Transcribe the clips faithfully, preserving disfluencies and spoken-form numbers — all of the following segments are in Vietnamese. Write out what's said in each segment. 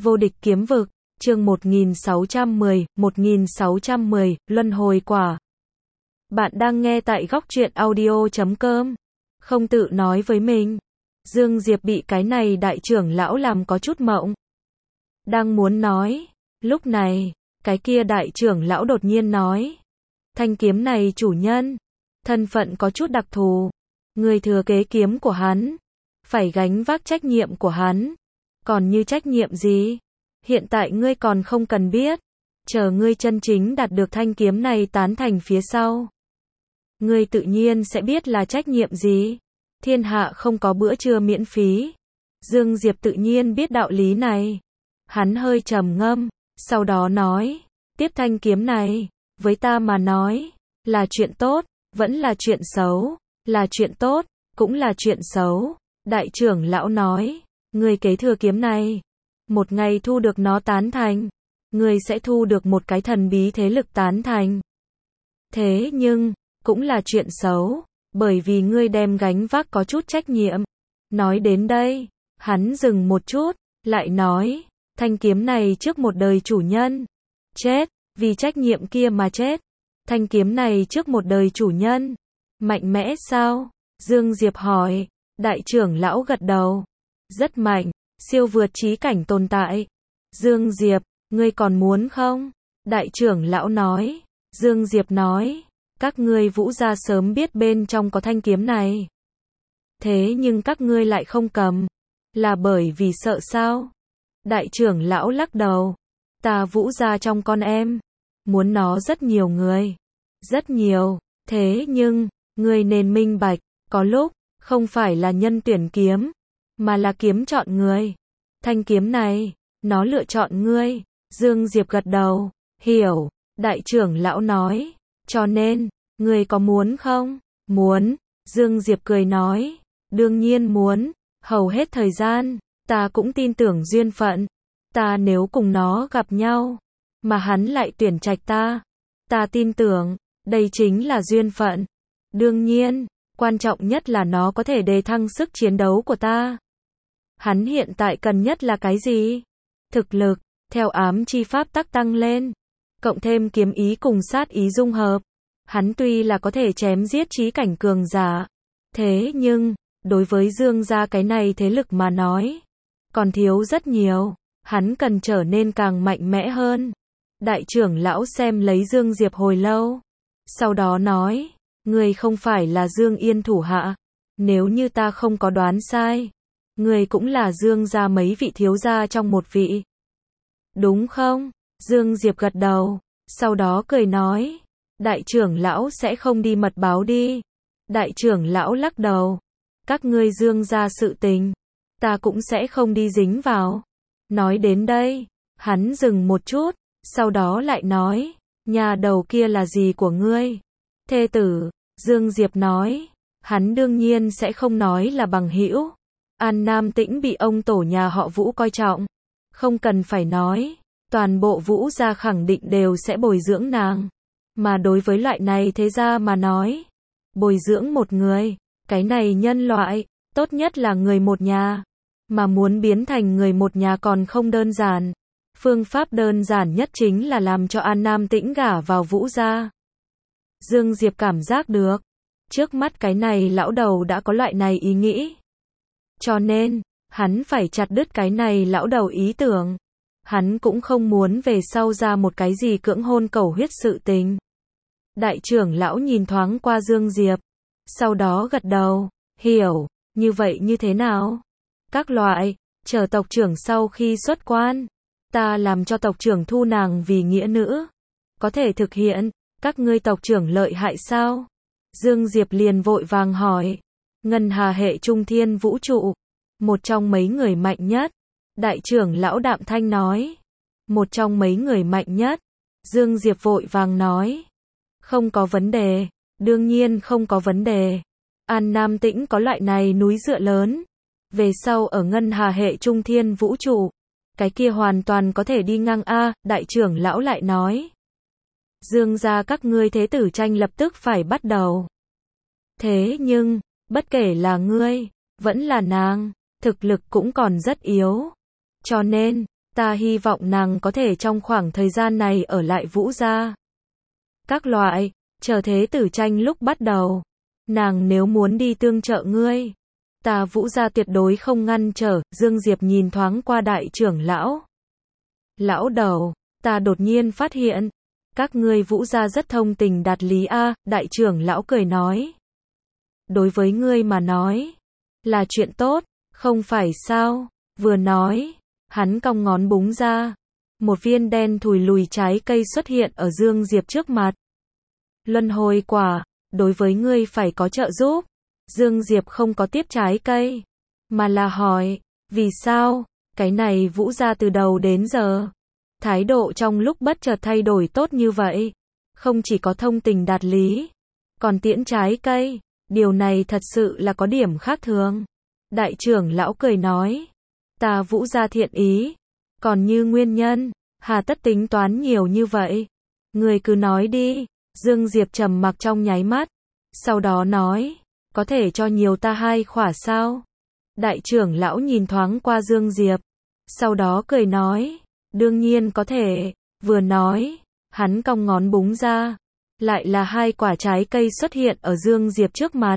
Vô địch kiếm vực, chương một nghìn sáu trăm mười, một nghìn sáu trăm mười, luân hồi quả. Bạn đang nghe tại góc truyện audio chấm com. Không tự nói với mình. Dương Diệp bị cái này đại trưởng lão làm có chút mộng. Đang muốn nói. Lúc này, cái kia đại trưởng lão đột nhiên nói. Thanh kiếm này chủ nhân. Thân phận có chút đặc thù. Người thừa kế kiếm của hắn. Phải gánh vác trách nhiệm của hắn. Còn như trách nhiệm gì? Hiện tại ngươi còn không cần biết. Chờ ngươi chân chính đạt được thanh kiếm này tán thành phía sau. Ngươi tự nhiên sẽ biết là trách nhiệm gì. Thiên hạ không có bữa trưa miễn phí. Dương Diệp tự nhiên biết đạo lý này. Hắn hơi trầm ngâm, sau đó nói, tiếp thanh kiếm này, với ta mà nói, là chuyện tốt, vẫn là chuyện xấu, là chuyện tốt, cũng là chuyện xấu. Đại trưởng lão nói, ngươi kế thừa kiếm này, một ngày thu được nó tán thành, ngươi sẽ thu được một cái thần bí thế lực tán thành. Thế nhưng, cũng là chuyện xấu, bởi vì ngươi đem gánh vác có chút trách nhiệm. Nói đến đây, hắn dừng một chút, lại nói, thanh kiếm này trước một đời chủ nhân, chết, vì trách nhiệm kia mà chết. Thanh kiếm này trước một đời chủ nhân, mạnh mẽ sao? Dương Diệp hỏi, đại trưởng lão gật đầu, rất mạnh, siêu vượt trí cảnh tồn tại. Dương Diệp, ngươi còn muốn không? Đại trưởng lão nói. Dương Diệp nói, các ngươi Vũ gia sớm biết bên trong có thanh kiếm này. Thế nhưng các ngươi lại không cầm, là bởi vì sợ sao? Đại trưởng lão lắc đầu, ta Vũ gia trong con em, muốn nó rất nhiều người, rất nhiều, thế nhưng, ngươi nên minh bạch, có lúc, không phải là nhân tuyển kiếm, mà là kiếm chọn người. Thanh kiếm này, nó lựa chọn ngươi. Dương Diệp gật đầu, hiểu. Đại trưởng lão nói, cho nên, ngươi có muốn không? Muốn. Dương Diệp cười nói, đương nhiên muốn. Hầu hết thời gian, ta cũng tin tưởng duyên phận. Ta nếu cùng nó gặp nhau, mà hắn lại tuyển trạch ta, ta tin tưởng, đây chính là duyên phận. Đương nhiên, quan trọng nhất là nó có thể đề thăng sức chiến đấu của ta. Hắn hiện tại cần nhất là cái gì? Thực lực, theo ám chi pháp tắc tăng lên, cộng thêm kiếm ý cùng sát ý dung hợp. Hắn tuy là có thể chém giết trí cảnh cường giả, thế nhưng, đối với Dương gia cái này thế lực mà nói, còn thiếu rất nhiều. Hắn cần trở nên càng mạnh mẽ hơn. Đại trưởng lão xem lấy Dương Diệp hồi lâu, sau đó nói, ngươi không phải là Dương Yên thủ hạ, nếu như ta không có đoán sai, ngươi cũng là Dương gia mấy vị thiếu gia trong một vị. Đúng không? Dương Diệp gật đầu, sau đó cười nói, đại trưởng lão sẽ không đi mật báo đi. Đại trưởng lão lắc đầu, các ngươi Dương gia sự tình, ta cũng sẽ không đi dính vào. Nói đến đây, hắn dừng một chút, sau đó lại nói, nhà đầu kia là gì của ngươi? Thê tử. Dương Diệp nói, hắn đương nhiên sẽ không nói là bằng hữu. An Nam Tĩnh bị ông tổ nhà họ Vũ coi trọng, không cần phải nói, toàn bộ Vũ gia khẳng định đều sẽ bồi dưỡng nàng. Mà đối với loại này thế gia mà nói, bồi dưỡng một người, cái này nhân loại, tốt nhất là người một nhà. Mà muốn biến thành người một nhà còn không đơn giản. Phương pháp đơn giản nhất chính là làm cho An Nam Tĩnh gả vào Vũ gia. Dương Diệp cảm giác được, trước mắt cái này lão đầu đã có loại này ý nghĩ. Cho nên, hắn phải chặt đứt cái này lão đầu ý tưởng. Hắn cũng không muốn về sau ra một cái gì cưỡng hôn cầu huyết sự tình. Đại trưởng lão nhìn thoáng qua Dương Diệp, sau đó gật đầu, hiểu, như vậy như thế nào? Các loại, chờ tộc trưởng sau khi xuất quan, ta làm cho tộc trưởng thu nàng vì nghĩa nữ. Có thể thực hiện, các ngươi tộc trưởng lợi hại sao? Dương Diệp liền vội vàng hỏi. Ngân hà hệ trung thiên vũ trụ, một trong mấy người mạnh nhất. Đại trưởng lão đạm thanh nói. Một trong mấy người mạnh nhất. Dương Diệp vội vàng nói. Không có vấn đề, đương nhiên không có vấn đề. An Nam Tĩnh có loại này núi dựa lớn. Về sau ở ngân hà hệ trung thiên vũ trụ, cái kia hoàn toàn có thể đi ngang a. Đại trưởng lão lại nói. Dương gia các ngươi thế tử tranh lập tức phải bắt đầu. Thế nhưng, bất kể là ngươi, vẫn là nàng, thực lực cũng còn rất yếu. Cho nên, Ta hy vọng nàng có thể trong khoảng thời gian này ở lại Vũ gia. Các loại, chờ thế tử tranh lúc bắt đầu. Nàng nếu muốn đi tương trợ ngươi, ta Vũ gia tuyệt đối không ngăn trở. Dương Diệp nhìn thoáng qua đại trưởng lão. Lão đầu, ta đột nhiên phát hiện, các ngươi Vũ gia rất thông tình đạt lý a, đại trưởng lão cười nói. Đối với ngươi mà nói, là chuyện tốt, không phải sao? Vừa nói, hắn cong ngón búng ra, một viên đen thùi lùi trái cây xuất hiện ở Dương Diệp trước mặt. Luân hồi quả, đối với ngươi phải có trợ giúp. Dương Diệp không có tiếp trái cây, mà là hỏi, vì sao? Cái này Vũ gia từ đầu đến giờ, thái độ trong lúc bất chợt thay đổi tốt như vậy. Không chỉ có thông tình đạt lý, còn tiễn trái cây. Điều này thật sự là có điểm khác thường. Đại trưởng lão cười nói, ta Vũ gia thiện ý, còn như nguyên nhân, hà tất tính toán nhiều như vậy? Người cứ nói đi. Dương Diệp trầm mặc trong nháy mắt, sau đó nói, có thể cho nhiều ta hai khỏa sao? Đại trưởng lão nhìn thoáng qua Dương Diệp, sau đó cười nói, đương nhiên có thể. Vừa nói, hắn cong ngón búng ra, lại là hai quả trái cây xuất hiện ở Dương Diệp trước mặt.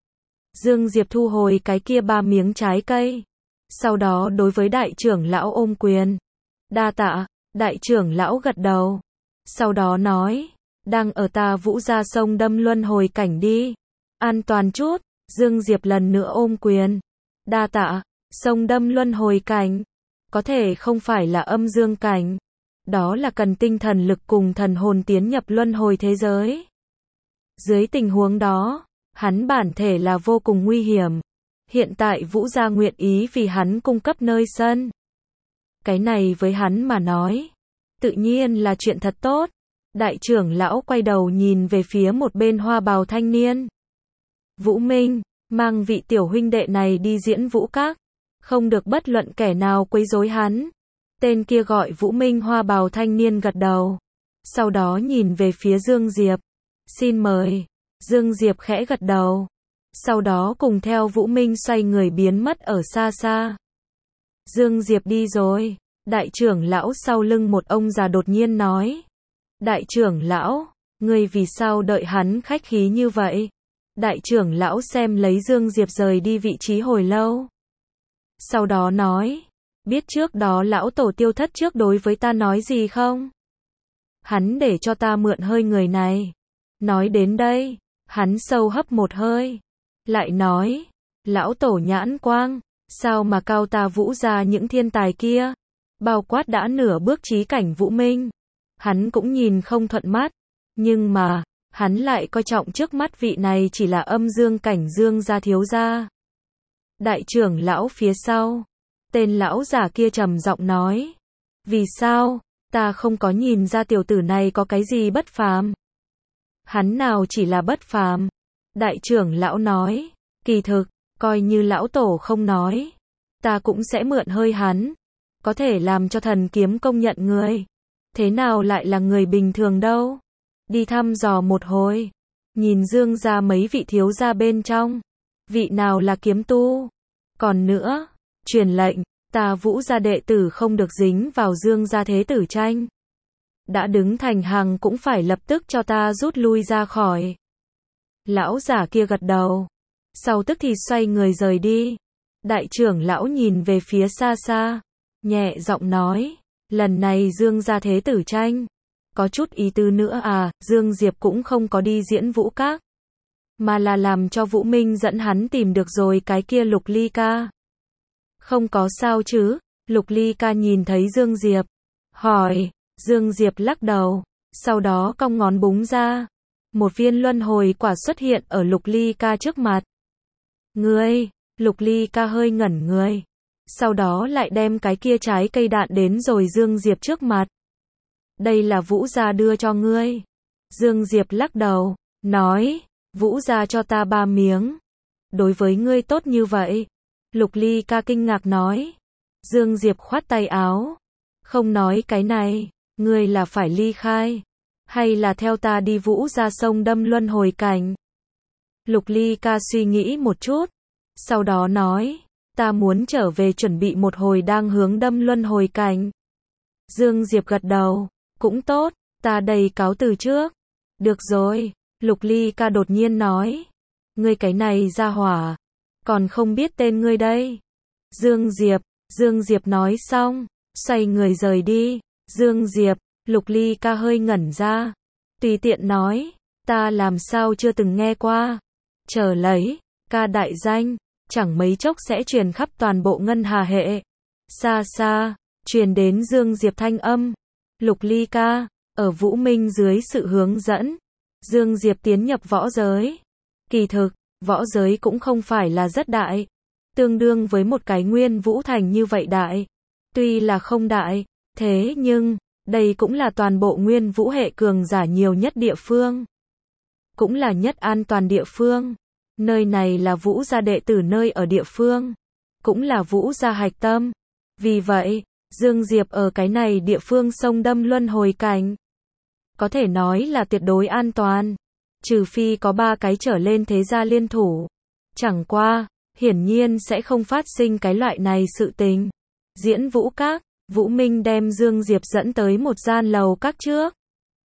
Dương Diệp thu hồi cái kia ba miếng trái cây, sau đó đối với đại trưởng lão ôm quyền. Đa tạ. Đại trưởng lão gật đầu, sau đó nói, đang ở ta Vũ gia sông đâm luân hồi cảnh đi. An toàn chút. Dương Diệp lần nữa ôm quyền. Đa tạ. Sông đâm luân hồi cảnh, có thể không phải là âm dương cảnh. Đó là cần tinh thần lực cùng thần hồn tiến nhập luân hồi thế giới. Dưới tình huống đó, hắn bản thể là vô cùng nguy hiểm. Hiện tại Vũ gia nguyện ý vì hắn cung cấp nơi sân. Cái này với hắn mà nói, tự nhiên là chuyện thật tốt. Đại trưởng lão quay đầu nhìn về phía một bên hoa bào thanh niên. Vũ Minh, mang vị tiểu huynh đệ này đi diễn vũ các, không được bất luận kẻ nào quấy rối hắn. Tên kia gọi Vũ Minh hoa bào thanh niên gật đầu, sau đó nhìn về phía Dương Diệp. Xin mời. Dương Diệp khẽ gật đầu, sau đó cùng theo Vũ Minh xoay người biến mất ở xa xa. Dương Diệp đi rồi. Đại trưởng lão sau lưng một ông già đột nhiên nói. Đại trưởng lão, ngươi vì sao đợi hắn khách khí như vậy? Đại trưởng lão xem lấy Dương Diệp rời đi vị trí hồi lâu, sau đó nói, biết trước đó lão tổ Tiêu Thất trước đối với ta nói gì không? Hắn để cho ta mượn hơi người này. Nói đến đây, hắn sâu hấp một hơi, lại nói, lão tổ nhãn quang, sao mà cao ta Vũ gia những thiên tài kia, bao quát đã nửa bước chí cảnh Vũ Minh, hắn cũng nhìn không thuận mắt, nhưng mà, hắn lại coi trọng trước mắt vị này chỉ là âm dương cảnh Dương gia thiếu gia. Đại trưởng lão phía sau, tên lão giả kia trầm giọng nói, vì sao, ta không có nhìn ra tiểu tử này có cái gì bất phàm. Hắn nào chỉ là bất phàm. Đại trưởng lão nói, kỳ thực, coi như lão tổ không nói, ta cũng sẽ mượn hơi hắn, có thể làm cho thần kiếm công nhận người. Thế nào lại là người bình thường đâu? Đi thăm dò một hồi, nhìn Dương gia mấy vị thiếu gia bên trong, vị nào là kiếm tu? Còn nữa, truyền lệnh, ta Vũ gia đệ tử không được dính vào Dương gia thế tử tranh. Đã đứng thành hàng cũng phải lập tức cho ta rút lui ra khỏi. Lão giả kia gật đầu, sau tức thì xoay người rời đi. Đại trưởng lão nhìn về phía xa xa, nhẹ giọng nói, lần này Dương gia thế tử tranh, có chút ý tứ nữa à. Dương Diệp cũng không có đi diễn vũ các, mà là làm cho Vũ Minh dẫn hắn tìm được rồi cái kia Lục Ly ca. Không có sao chứ? Lục Ly ca nhìn thấy Dương Diệp, hỏi. Dương Diệp lắc đầu, sau đó cong ngón búng ra, một viên luân hồi quả xuất hiện ở Lục Ly ca trước mặt. Ngươi, Lục Ly ca hơi ngẩn người, sau đó lại đem cái kia trái cây đạn đến rồi Dương Diệp trước mặt. Đây là Vũ gia đưa cho ngươi. Dương Diệp lắc đầu, nói, Vũ gia cho ta ba miếng. Đối với ngươi tốt như vậy? Lục Ly ca kinh ngạc nói. Dương Diệp khoát tay áo, không nói cái này, ngươi là phải ly khai, hay là theo ta đi Vũ gia sông đâm luân hồi cảnh? Lục Ly ca suy nghĩ một chút, sau đó nói, ta muốn trở về chuẩn bị một hồi đang hướng đâm luân hồi cảnh. Dương Diệp gật đầu. Cũng tốt, ta đây cáo từ trước. Được rồi, Lục Ly ca đột nhiên nói. Ngươi cái này ra hỏa, còn không biết tên ngươi đây. Dương Diệp, Dương Diệp nói xong, xoay người rời đi. Dương Diệp, Lục Ly ca hơi ngẩn ra. Tùy tiện nói, ta làm sao chưa từng nghe qua. Chờ lấy, ca đại danh, chẳng mấy chốc sẽ truyền khắp toàn bộ ngân hà hệ. Xa xa, truyền đến Dương Diệp thanh âm. Lục Ly ca, ở Vũ Minh dưới sự hướng dẫn, Dương Diệp tiến nhập võ giới. Kỳ thực, võ giới cũng không phải là rất đại, tương đương với một cái Nguyên Vũ Thành như vậy đại. Tuy là không đại, thế nhưng, đây cũng là toàn bộ Nguyên Vũ hệ cường giả nhiều nhất địa phương. Cũng là nhất an toàn địa phương. Nơi này là Vũ gia đệ tử nơi ở địa phương. Cũng là Vũ gia hạch tâm. Vì vậy, Dương Diệp ở cái này địa phương sông đâm luân hồi cảnh. Có thể nói là tuyệt đối an toàn. Trừ phi có ba cái trở lên thế gia liên thủ. Chẳng qua, hiển nhiên sẽ không phát sinh cái loại này sự tình. Diễn Vũ Các, Vũ Minh đem Dương Diệp dẫn tới một gian lầu các trước.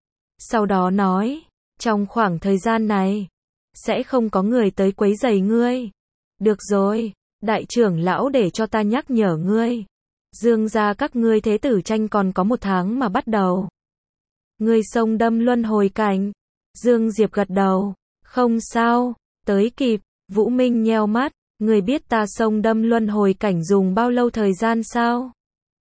Sau đó nói, trong khoảng thời gian này, sẽ không có người tới quấy rầy ngươi. Được rồi, đại trưởng lão để cho ta nhắc nhở ngươi. Dương gia các ngươi thế tử tranh còn có một tháng mà bắt đầu. Ngươi sông đâm luân hồi cảnh. Dương Diệp gật đầu. Không sao, tới kịp. Vũ Minh nheo mắt. Ngươi biết ta sông đâm luân hồi cảnh dùng bao lâu thời gian sao?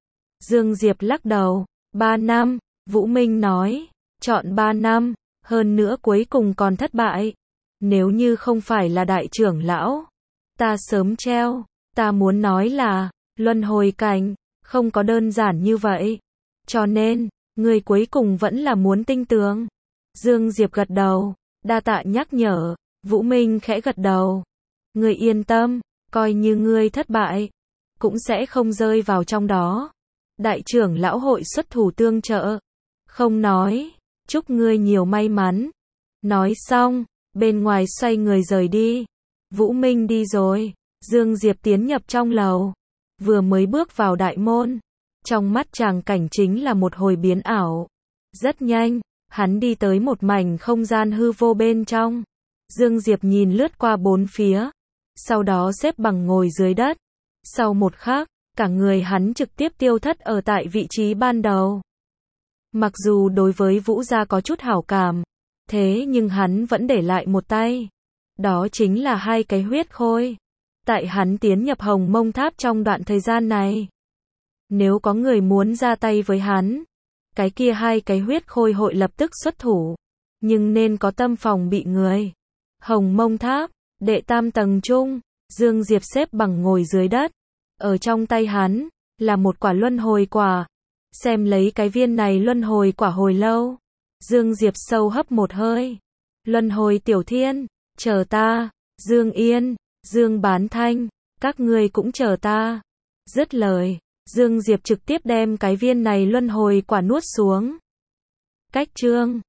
Dương Diệp lắc đầu. Ba năm. Vũ Minh nói. Chọn ba năm. Hơn nữa cuối cùng còn thất bại. Nếu như không phải là đại trưởng lão, ta sớm treo. Ta muốn nói là, luân hồi cảnh, không có đơn giản như vậy. Cho nên, người cuối cùng vẫn là muốn tinh tường. Dương Diệp gật đầu, đa tạ nhắc nhở. Vũ Minh khẽ gật đầu. Ngươi yên tâm, coi như ngươi thất bại, cũng sẽ không rơi vào trong đó. Đại trưởng lão hội xuất thủ tương trợ. Không nói, chúc ngươi nhiều may mắn. Nói xong, bên ngoài xoay người rời đi. Vũ Minh đi rồi. Dương Diệp tiến nhập trong lầu. Vừa mới bước vào đại môn, trong mắt chàng cảnh chính là một hồi biến ảo. Rất nhanh, hắn đi tới một mảnh không gian hư vô bên trong. Dương Diệp nhìn lướt qua bốn phía, sau đó xếp bằng ngồi dưới đất. Sau một khắc, cả người hắn trực tiếp tiêu thất ở tại vị trí ban đầu. Mặc dù đối với Vũ gia có chút hảo cảm, thế nhưng hắn vẫn để lại một tay. Đó chính là hai cái huyết khôi. Tại hắn tiến nhập Hồng Mông Tháp trong đoạn thời gian này, nếu có người muốn ra tay với hắn, cái kia hai cái huyết khôi hội lập tức xuất thủ. Nhưng nên có tâm phòng bị người. Hồng Mông Tháp, đệ tam tầng trung, Dương Diệp xếp bằng ngồi dưới đất. Ở trong tay hắn, là một quả luân hồi quả. Xem lấy cái viên này luân hồi quả hồi lâu. Dương Diệp sâu hấp một hơi. Luân hồi tiểu thiên, chờ ta. Dương Yên, Dương Bán Thanh, các ngươi cũng chờ ta. Dứt lời, Dương Diệp trực tiếp đem cái viên này luân hồi quả nuốt xuống. Cách chương